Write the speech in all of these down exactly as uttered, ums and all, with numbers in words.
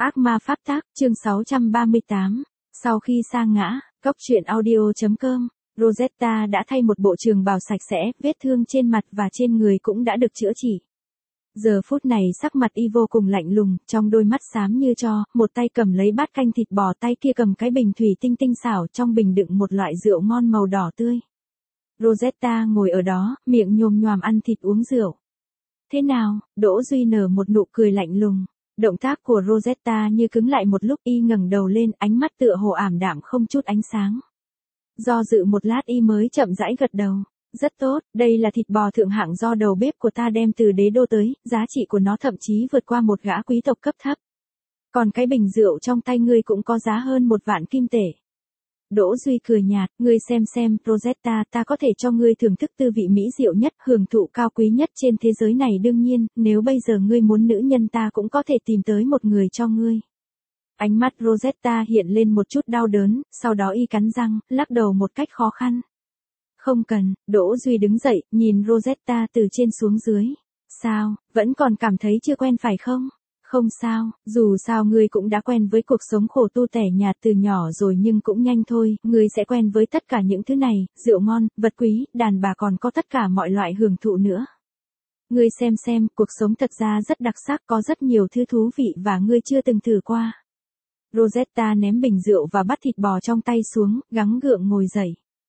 Ác ma pháp tác, chương sáu trăm ba mươi tám. Sau khi sa ngã, cốc truyện audio.com, Rosetta đã thay một bộ trường bào sạch sẽ, vết thương trên mặt và trên người cũng đã được chữa trị. Giờ phút này sắc mặt y vô cùng lạnh lùng, trong đôi mắt xám như tro, một tay cầm lấy bát canh thịt bò, tay kia cầm cái bình thủy tinh tinh xảo, trong bình đựng một loại rượu ngon màu đỏ tươi. Rosetta ngồi ở đó, miệng nhồm nhoàm ăn thịt uống rượu. Thế nào? Đỗ Duy nở một nụ cười lạnh lùng. Động tác của Rosetta như cứng lại một lúc, y ngẩng đầu lên, ánh mắt tựa hồ ảm đạm không chút ánh sáng. Do dự một lát y mới chậm rãi gật đầu. Rất tốt, đây là thịt bò thượng hạng do đầu bếp của ta đem từ đế đô tới, giá trị của nó thậm chí vượt qua một gã quý tộc cấp thấp. Còn cái bình rượu trong tay ngươi cũng có giá hơn một vạn kim tệ. Đỗ Duy cười nhạt, ngươi xem xem, Rosetta, ta có thể cho ngươi thưởng thức tư vị mỹ diệu nhất, hưởng thụ cao quý nhất trên thế giới này, đương nhiên, nếu bây giờ ngươi muốn nữ nhân ta cũng có thể tìm tới một người cho ngươi. Ánh mắt Rosetta hiện lên một chút đau đớn, sau đó y cắn răng, lắc đầu một cách khó khăn. Không cần, Đỗ Duy đứng dậy, nhìn Rosetta từ trên xuống dưới. Sao, vẫn còn cảm thấy chưa quen phải không? Không sao, dù sao ngươi cũng đã quen với cuộc sống khổ tu tẻ nhạt từ nhỏ rồi, nhưng cũng nhanh thôi, ngươi sẽ quen với tất cả những thứ này, rượu ngon, vật quý, đàn bà, còn có tất cả mọi loại hưởng thụ nữa. Ngươi xem xem, cuộc sống thật ra rất đặc sắc, có rất nhiều thứ thú vị và ngươi chưa từng thử qua. Rosetta ném bình rượu và bát thịt bò trong tay xuống, gắng gượng ngồi dậy.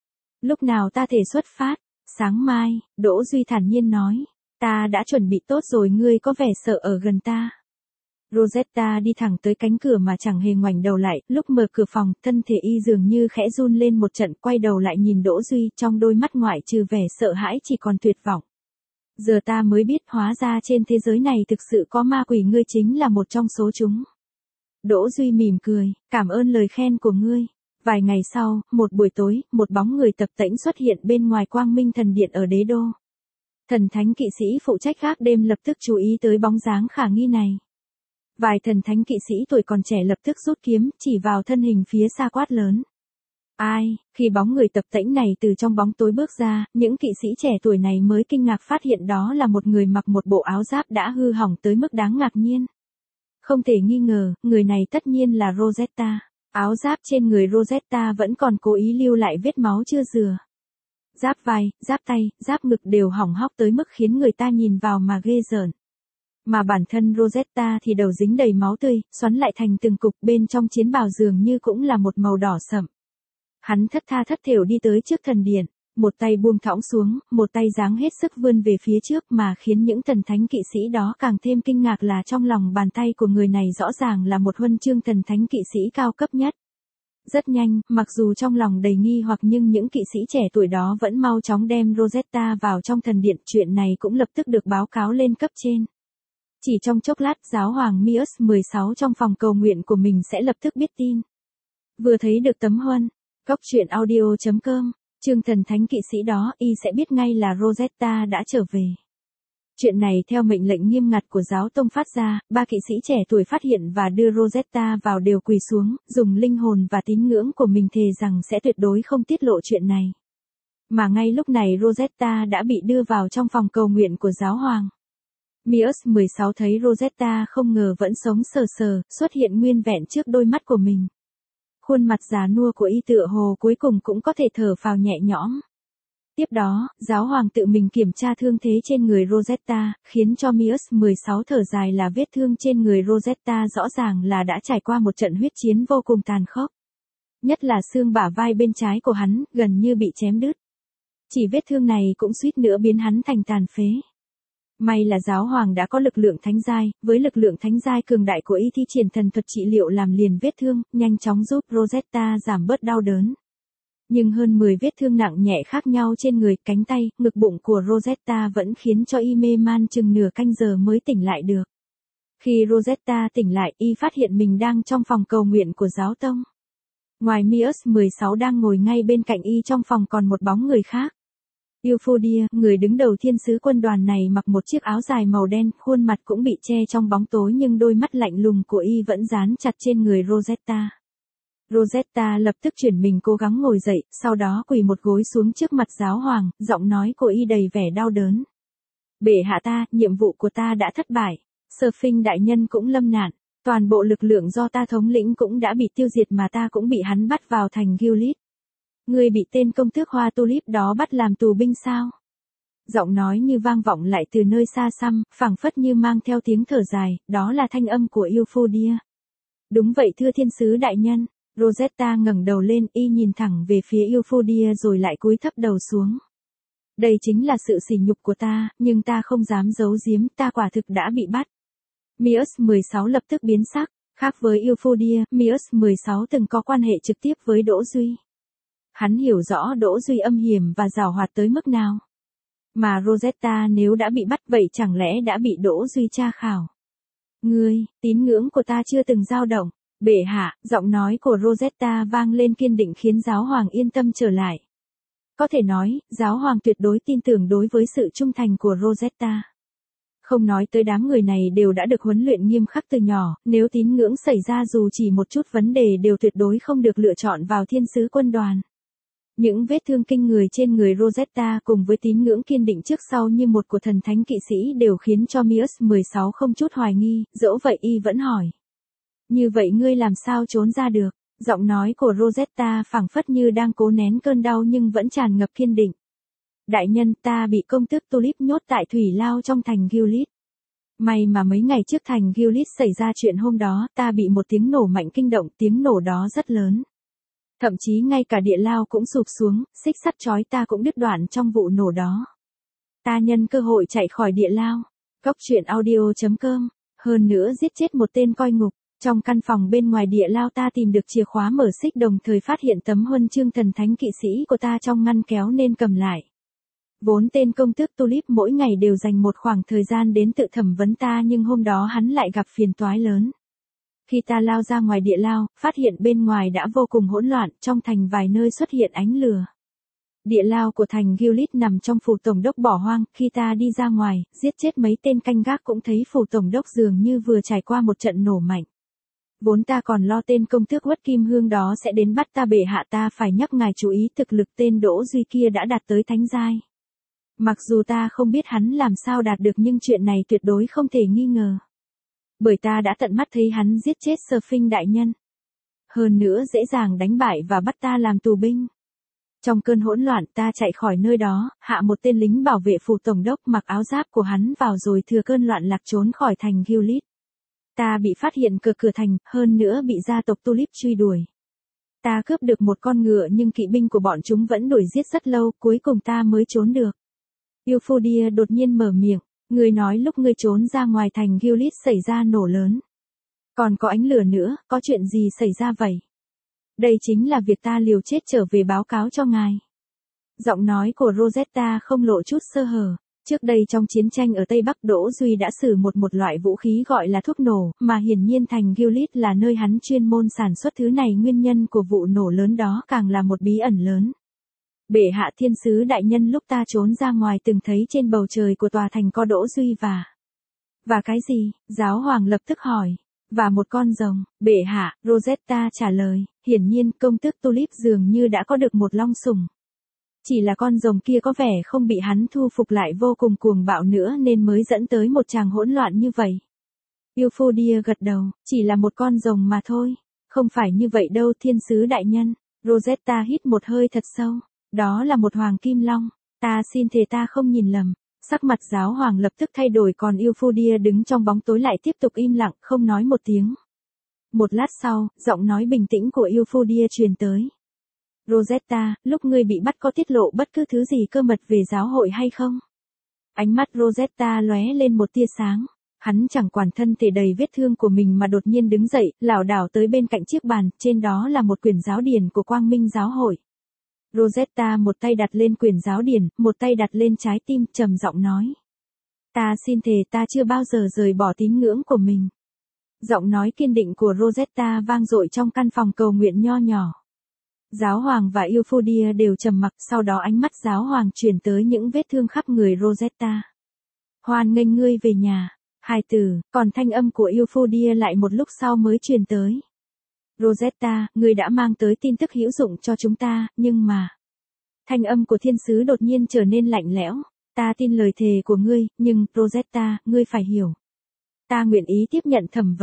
Lúc nào ta thể xuất phát? Sáng mai, Đỗ Duy thản nhiên nói. Ta đã chuẩn bị tốt rồi, ngươi có vẻ sợ ở gần ta. Rosetta đi thẳng tới cánh cửa mà chẳng hề ngoảnh đầu lại, lúc mở cửa phòng, thân thể y dường như khẽ run lên một trận, quay đầu lại nhìn Đỗ Duy, trong đôi mắt ngoại trừ vẻ sợ hãi chỉ còn tuyệt vọng. Giờ ta mới biết, hóa ra trên thế giới này thực sự có ma quỷ, ngươi chính là một trong số chúng. Đỗ Duy mỉm cười, cảm ơn lời khen của ngươi. Vài ngày sau, một buổi tối, một bóng người tập tễnh xuất hiện bên ngoài Quang Minh Thần Điện ở đế đô. Thần thánh kỵ sĩ phụ trách gác đêm lập tức chú ý tới bóng dáng khả nghi này. Vài thần thánh kỵ sĩ tuổi còn trẻ lập tức rút kiếm, chỉ vào thân hình phía xa quát lớn. Ai? Khi bóng người tập tễnh này từ trong bóng tối bước ra, những kỵ sĩ trẻ tuổi này mới kinh ngạc phát hiện đó là một người mặc một bộ áo giáp đã hư hỏng tới mức đáng ngạc nhiên. Không thể nghi ngờ, người này tất nhiên là Rosetta. Áo giáp trên người Rosetta vẫn còn cố ý lưu lại vết máu chưa rửa. Giáp vai, giáp tay, giáp ngực đều hỏng hóc tới mức khiến người ta nhìn vào mà ghê rợn. Mà bản thân Rosetta thì đầu dính đầy máu tươi, xoắn lại thành từng cục, bên trong chiến bào dường như cũng là một màu đỏ sậm. Hắn thất tha thất thểu đi tới trước thần điện, một tay buông thõng xuống, một tay giáng hết sức vươn về phía trước, mà khiến những thần thánh kỵ sĩ đó càng thêm kinh ngạc là trong lòng bàn tay của người này rõ ràng là một huân chương thần thánh kỵ sĩ cao cấp nhất. Rất nhanh, mặc dù trong lòng đầy nghi hoặc nhưng những kỵ sĩ trẻ tuổi đó vẫn mau chóng đem Rosetta vào trong thần điện, chuyện này cũng lập tức được báo cáo lên cấp trên. Chỉ trong chốc lát, giáo hoàng Mius mười sáu trong phòng cầu nguyện của mình sẽ lập tức biết tin. Vừa thấy được tấm huân, cốc truyện audio.com, chương thần thánh kỵ sĩ đó, y sẽ biết ngay là Rosetta đã trở về. Chuyện này theo mệnh lệnh nghiêm ngặt của giáo tông phát ra, ba kỵ sĩ trẻ tuổi phát hiện và đưa Rosetta vào đều quỳ xuống, dùng linh hồn và tín ngưỡng của mình thề rằng sẽ tuyệt đối không tiết lộ chuyện này. Mà ngay lúc này Rosetta đã bị đưa vào trong phòng cầu nguyện của giáo hoàng. Mius mười sáu thấy Rosetta không ngờ vẫn sống sờ sờ, xuất hiện nguyên vẹn trước đôi mắt của mình. Khuôn mặt già nua của y tựa hồ cuối cùng cũng có thể thở phào nhẹ nhõm. Tiếp đó, giáo hoàng tự mình kiểm tra thương thế trên người Rosetta, khiến cho Mius mười sáu thở dài là vết thương trên người Rosetta rõ ràng là đã trải qua một trận huyết chiến vô cùng tàn khốc. Nhất là xương bả vai bên trái của hắn, gần như bị chém đứt. Chỉ vết thương này cũng suýt nữa biến hắn thành tàn phế. May là giáo hoàng đã có lực lượng thánh giai, với lực lượng thánh giai cường đại của y thi triển thần thuật trị liệu làm liền vết thương, nhanh chóng giúp Rosetta giảm bớt đau đớn. Nhưng hơn mười vết thương nặng nhẹ khác nhau trên người, cánh tay, ngực, bụng của Rosetta vẫn khiến cho y mê man chừng nửa canh giờ mới tỉnh lại được. Khi Rosetta tỉnh lại, y phát hiện mình đang trong phòng cầu nguyện của giáo tông. Ngoài Mius mười sáu đang ngồi ngay bên cạnh y trong phòng còn một bóng người khác. Euphodia, người đứng đầu thiên sứ quân đoàn này mặc một chiếc áo dài màu đen, khuôn mặt cũng bị che trong bóng tối nhưng đôi mắt lạnh lùng của y vẫn dán chặt trên người Rosetta. Rosetta lập tức chuyển mình cố gắng ngồi dậy, sau đó quỳ một gối xuống trước mặt giáo hoàng, giọng nói của y đầy vẻ đau đớn. Bệ hạ ta, nhiệm vụ của ta đã thất bại. Surfing đại nhân cũng lâm nạn. Toàn bộ lực lượng do ta thống lĩnh cũng đã bị tiêu diệt mà ta cũng bị hắn bắt vào thành Gilead. Ngươi bị tên công tước hoa tulip đó bắt làm tù binh sao? Giọng nói như vang vọng lại từ nơi xa xăm, phảng phất như mang theo tiếng thở dài, đó là thanh âm của Euphodia. Đúng vậy thưa thiên sứ đại nhân. Rosetta ngẩng đầu lên y nhìn thẳng về phía Euphodia rồi lại cúi thấp đầu xuống. Đây chính là sự sỉ nhục của ta, nhưng ta không dám giấu giếm, ta quả thực đã bị bắt. Mius mười sáu lập tức biến sắc, khác với Euphodia, Mius mười sáu từng có quan hệ trực tiếp với Đỗ Duy. Hắn hiểu rõ Đỗ Duy âm hiểm và giảo hoạt tới mức nào. Mà Rosetta nếu đã bị bắt vậy chẳng lẽ đã bị Đỗ Duy tra khảo. Ngươi, tín ngưỡng của ta chưa từng dao động. Bệ hạ, giọng nói của Rosetta vang lên kiên định khiến giáo hoàng yên tâm trở lại. Có thể nói, giáo hoàng tuyệt đối tin tưởng đối với sự trung thành của Rosetta. Không nói tới đám người này đều đã được huấn luyện nghiêm khắc từ nhỏ, nếu tín ngưỡng xảy ra dù chỉ một chút vấn đề đều tuyệt đối không được lựa chọn vào thiên sứ quân đoàn. Những vết thương kinh người trên người Rosetta cùng với tín ngưỡng kiên định trước sau như một của thần thánh kỵ sĩ đều khiến cho Mius mười sáu không chút hoài nghi, dẫu vậy y vẫn hỏi. Như vậy ngươi làm sao trốn ra được? Giọng nói của Rosetta phảng phất như đang cố nén cơn đau nhưng vẫn tràn ngập kiên định. Đại nhân, ta bị công tước Tulip nhốt tại thủy lao trong thành Gilead. May mà mấy ngày trước thành Gilead xảy ra chuyện hôm đó, ta bị một tiếng nổ mạnh kinh động, tiếng nổ đó rất lớn. Thậm chí ngay cả địa lao cũng sụp xuống, xích sắt trói ta cũng đứt đoạn trong vụ nổ đó. Ta nhân cơ hội chạy khỏi địa lao. Góc truyện audio chấm com. Hơn nữa giết chết một tên coi ngục. Trong căn phòng bên ngoài địa lao ta tìm được chìa khóa mở xích đồng thời phát hiện tấm huân chương thần thánh kỵ sĩ của ta trong ngăn kéo nên cầm lại. Vốn tên công tước Tulip mỗi ngày đều dành một khoảng thời gian đến tự thẩm vấn ta nhưng hôm đó hắn lại gặp phiền toái lớn. Khi ta lao ra ngoài địa lao, phát hiện bên ngoài đã vô cùng hỗn loạn, trong thành vài nơi xuất hiện ánh lửa. Địa lao của thành Gilead nằm trong phủ tổng đốc bỏ hoang, khi ta đi ra ngoài, giết chết mấy tên canh gác cũng thấy phủ tổng đốc dường như vừa trải qua một trận nổ mạnh. Vốn ta còn lo tên công tước Uất Kim Hương đó sẽ đến bắt ta bệ hạ ta phải nhắc ngài chú ý thực lực tên Đỗ Duy kia đã đạt tới thánh giai. Mặc dù ta không biết hắn làm sao đạt được nhưng chuyện này tuyệt đối không thể nghi ngờ. Bởi ta đã tận mắt thấy hắn giết chết Sphinx đại nhân. Hơn nữa dễ dàng đánh bại và bắt ta làm tù binh. Trong cơn hỗn loạn ta chạy khỏi nơi đó, hạ một tên lính bảo vệ phủ tổng đốc mặc áo giáp của hắn vào rồi thừa cơn loạn lạc trốn khỏi thành Gilead. Ta bị phát hiện cửa cửa thành, hơn nữa bị gia tộc Tulip truy đuổi. Ta cướp được một con ngựa nhưng kỵ binh của bọn chúng vẫn đuổi giết rất lâu, cuối cùng ta mới trốn được. Euphodia đột nhiên mở miệng, ngươi nói lúc ngươi trốn ra ngoài thành Gilead xảy ra nổ lớn. Còn có ánh lửa nữa, có chuyện gì xảy ra vậy? Đây chính là việc ta liều chết trở về báo cáo cho ngài. Giọng nói của Rosetta không lộ chút sơ hở. Trước đây trong chiến tranh ở Tây Bắc Đỗ Duy đã sử một một loại vũ khí gọi là thuốc nổ, mà hiển nhiên thành Gilead là nơi hắn chuyên môn sản xuất thứ này nguyên nhân của vụ nổ lớn đó càng là một bí ẩn lớn. Bệ hạ thiên sứ đại nhân lúc ta trốn ra ngoài từng thấy trên bầu trời của tòa thành có Đỗ Duy và... Và cái gì? Giáo hoàng lập tức hỏi. Và một con rồng, bệ hạ, Rosetta trả lời, hiển nhiên công tước Tulip dường như đã có được một long sủng. Chỉ là con rồng kia có vẻ không bị hắn thu phục lại vô cùng cuồng bạo nữa nên mới dẫn tới một tràng hỗn loạn như vậy. Euphodia gật đầu, chỉ là một con rồng mà thôi. Không phải như vậy đâu thiên sứ đại nhân. Rosetta hít một hơi thật sâu. Đó là một hoàng kim long. Ta xin thề ta không nhìn lầm. Sắc mặt giáo hoàng lập tức thay đổi còn Euphodia đứng trong bóng tối lại tiếp tục im lặng không nói một tiếng. Một lát sau, giọng nói bình tĩnh của Euphodia truyền tới. Rosetta, lúc ngươi bị bắt có tiết lộ bất cứ thứ gì cơ mật về giáo hội hay không? Ánh mắt Rosetta lóe lên một tia sáng. Hắn chẳng quản thân thể đầy vết thương của mình mà đột nhiên đứng dậy, lảo đảo tới bên cạnh chiếc bàn, trên đó là một quyển giáo điển của Quang Minh giáo hội. Rosetta một tay đặt lên quyển giáo điển, một tay đặt lên trái tim, trầm giọng nói. Ta xin thề ta chưa bao giờ rời bỏ tín ngưỡng của mình. Giọng nói kiên định của Rosetta vang dội trong căn phòng cầu nguyện nho nhỏ. Giáo hoàng và Euphodia đều trầm mặc, sau đó ánh mắt giáo hoàng chuyển tới những vết thương khắp người Rosetta. Hoan nghênh ngươi về nhà, hài tử, còn thanh âm của Euphodia lại một lúc sau mới truyền tới. Rosetta, ngươi đã mang tới tin tức hữu dụng cho chúng ta, nhưng mà... Thanh âm của thiên sứ đột nhiên trở nên lạnh lẽo. Ta tin lời thề của ngươi, nhưng, Rosetta, ngươi phải hiểu. Ta nguyện ý tiếp nhận thẩm vấn.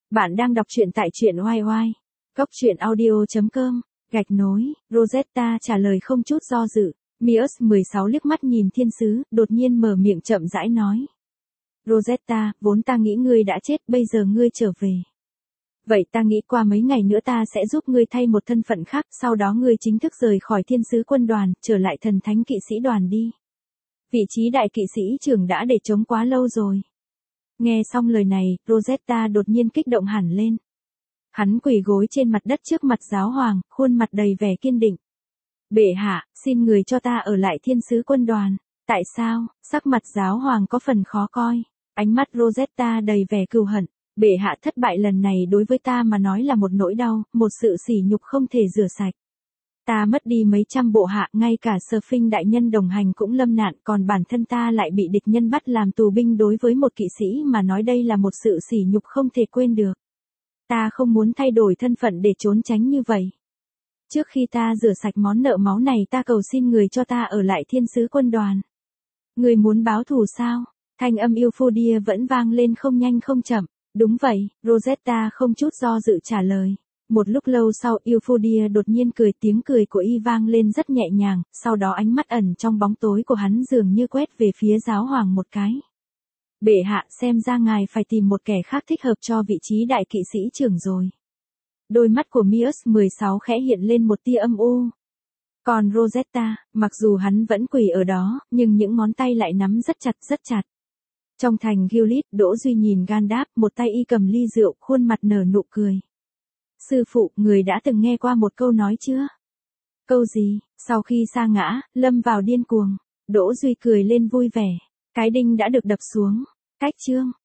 Bạn đang đọc truyện tại truyện oai oai. Cốc truyện audio chấm com, gạch nối, Rosetta trả lời không chút do dự. Mius mười sáu liếc mắt nhìn thiên sứ, đột nhiên mở miệng chậm rãi nói. Rosetta, vốn ta nghĩ ngươi đã chết, bây giờ ngươi trở về. Vậy ta nghĩ qua mấy ngày nữa ta sẽ giúp ngươi thay một thân phận khác, sau đó ngươi chính thức rời khỏi thiên sứ quân đoàn, trở lại thần thánh kỵ sĩ đoàn đi. Vị trí đại kỵ sĩ trưởng đã để trống quá lâu rồi. Nghe xong lời này, Rosetta đột nhiên kích động hẳn lên. Hắn quỳ gối trên mặt đất trước mặt giáo hoàng, khuôn mặt đầy vẻ kiên định. Bệ hạ, xin người cho ta ở lại thiên sứ quân đoàn. Tại sao? Sắc mặt giáo hoàng có phần khó coi. Ánh mắt Rosetta đầy vẻ cừu hận. Bệ hạ, thất bại lần này đối với ta mà nói là một nỗi đau, một sự sỉ nhục không thể rửa sạch. Ta mất đi mấy trăm bộ hạ, ngay cả Sphinx đại nhân đồng hành cũng lâm nạn, còn bản thân ta lại bị địch nhân bắt làm tù binh. Đối với một kỵ sĩ mà nói đây là một sự sỉ nhục không thể quên được. Ta không muốn thay đổi thân phận để trốn tránh như vậy. Trước khi ta rửa sạch món nợ máu này, ta cầu xin người cho ta ở lại thiên sứ quân đoàn. Người muốn báo thù sao? Thanh âm Euphodia vẫn vang lên không nhanh không chậm. Đúng vậy, Rosetta không chút do dự trả lời. Một lúc lâu sau, Euphodia đột nhiên cười, tiếng cười của y vang lên rất nhẹ nhàng, sau đó ánh mắt ẩn trong bóng tối của hắn dường như quét về phía giáo hoàng một cái. Bệ hạ, xem ra ngài phải tìm một kẻ khác thích hợp cho vị trí đại kỵ sĩ trưởng rồi. Đôi mắt của Mius mười sáu khẽ hiện lên một tia âm u. Còn Rosetta, mặc dù hắn vẫn quỳ ở đó, nhưng những ngón tay lại nắm rất chặt rất chặt. Trong thành Gilead, Đỗ Duy nhìn Gandalf, một tay y cầm ly rượu, khuôn mặt nở nụ cười. Sư phụ, người đã từng nghe qua một câu nói chưa? Câu gì? Sau khi sa ngã, lâm vào điên cuồng. Đỗ Duy cười lên vui vẻ. Cái đinh đã được đập xuống. Cách chương.